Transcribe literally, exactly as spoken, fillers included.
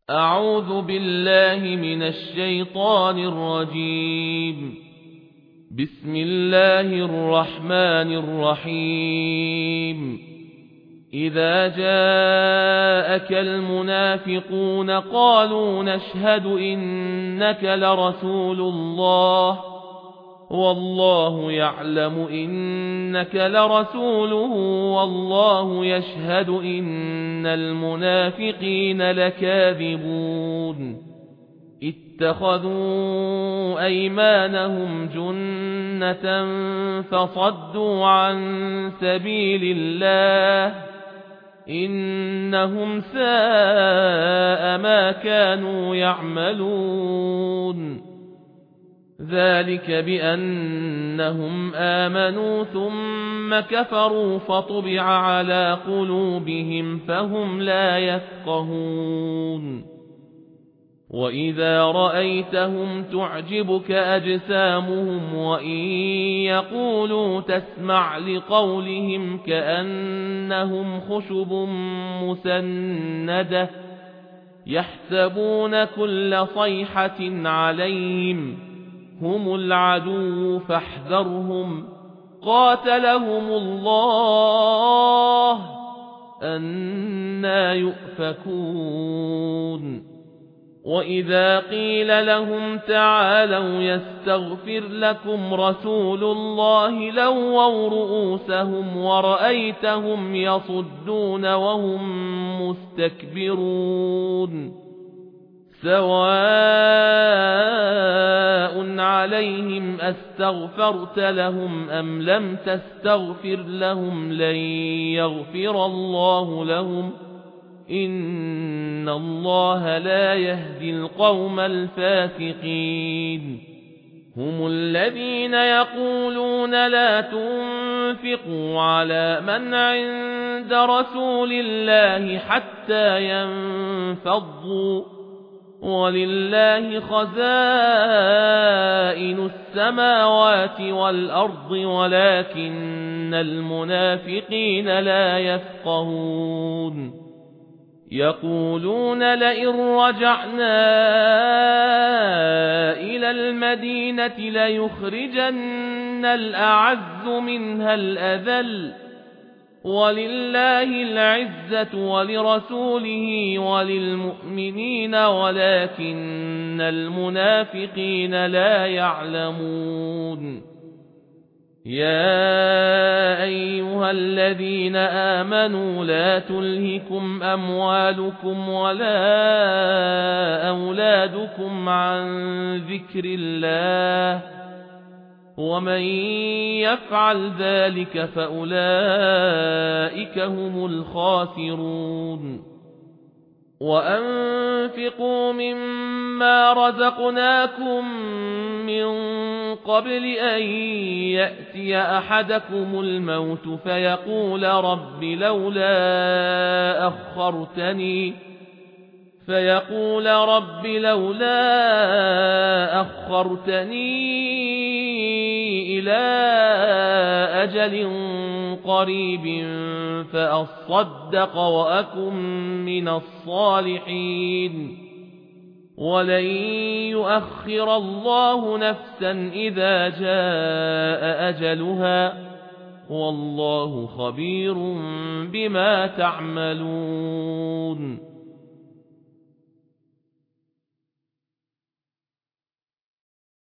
أعوذ بالله من الشيطان الرجيم. بسم الله الرحمن الرحيم. إذا جاءك المنافقون قالوا نشهد إنك لرسول الله والله يعلم إنك لرسوله والله يشهد إن المنافقين لكاذبون. اتخذوا أيمانهم جنة فصدوا عن سبيل الله إنهم ساء ما كانوا يعملون. ذلك بأنهم آمنوا ثم كفروا فطبع على قلوبهم فهم لا يفقهون. وإذا رأيتهم تعجبك أجسامهم وإن يقولوا تسمع لقولهم كأنهم خشب مسندة يحسبون كل صيحة عليهم هم العدو فاحذرهم قاتلهم الله أنى يؤفكون. وإذا قيل لهم تعالوا يستغفر لكم رسول الله لووا رؤوسهم ورأيتهم يصدون وهم مستكبرون. سواء عليهم أستغفرت لهم أم لم تستغفر لهم لن يغفر الله لهم إن الله لا يهدي القوم الفاسقين. هم الذين يقولون لا تنفقوا على من عند رسول الله حتى ينفضوا ولله خزائن السماوات والأرض ولكن المنافقين لا يفقهون. يقولون لئن رجعنا إلى المدينة ليخرجن الأعز منها الأذل ولله العزة ولرسوله وللمؤمنين ولكن المنافقين لا يعلمون. يا أيها الذين آمنوا لا تلهكم أموالكم ولا أولادكم عن ذكر الله ومن يفعل ذلك فأولئك هم الخاسرون. وأنفقوا مما رزقناكم من قبل أن يأتي أحدكم الموت فيقول رب لولا أخرتني فيقول رب لولا أخرتني إلى أجل قريب فأصدق وأكن من الصالحين ولن يؤخر الله نفسا إذا جاء أجلها والله خبير بما تعملون.